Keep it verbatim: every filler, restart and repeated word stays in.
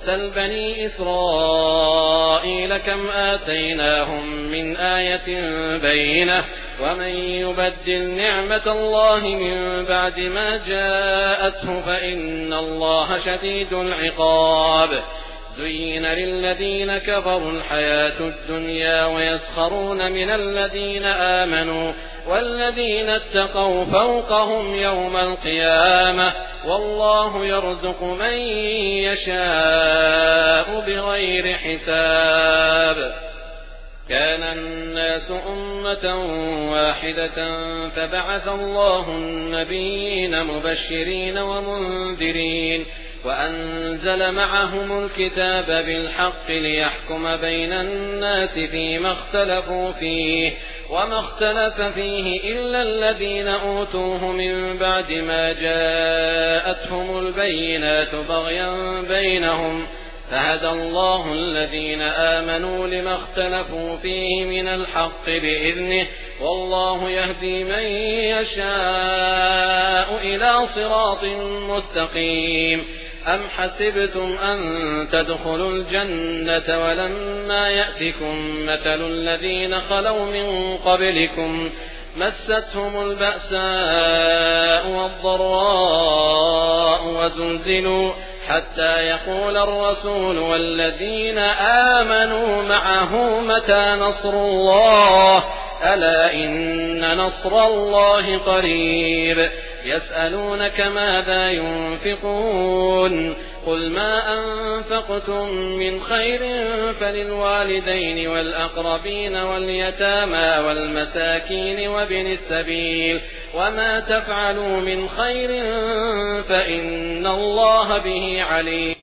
سل بني إسرائيل كم آتيناهم من آية بينة ومن يبدل نعمة الله من بعد ما جاءته فإن الله شديد العقاب زين للذين كفروا الحياة الدنيا ويسخرون من الذين آمنوا والذين اتقوا فوقهم يوم القيامة والله يرزق من يشاء بغير حساب كان الناس أمة واحدة فبعث الله النبيين مبشرين ومنذرين وأنزل معهم الكتاب بالحق ليحكم بين الناس فيما اختلفوا فيه وما اختلف فيه إلا الذين أوتوه من بعد ما جاءتهم البينات بغيا بينهم فهدى الله الذين آمنوا لما اختلفوا فيه من الحق بإذنه والله يهدي من يشاء إلى صراط مستقيم أم حسبتم أن تدخلوا الجنة ولما يأتكم مثل الذين خلوا من قبلكم مستهم البأساء والضراء وزلزلوا حتى يقول الرسول والذين آمنوا معه متى نصر الله ألا إن نصر الله قريب يسألونك ماذا ينفقون قل ما أنفقتم من خير فللوالدين والأقربين واليتامى والمساكين وابن السبيل وما تفعلوا من خير فإن الله به عليم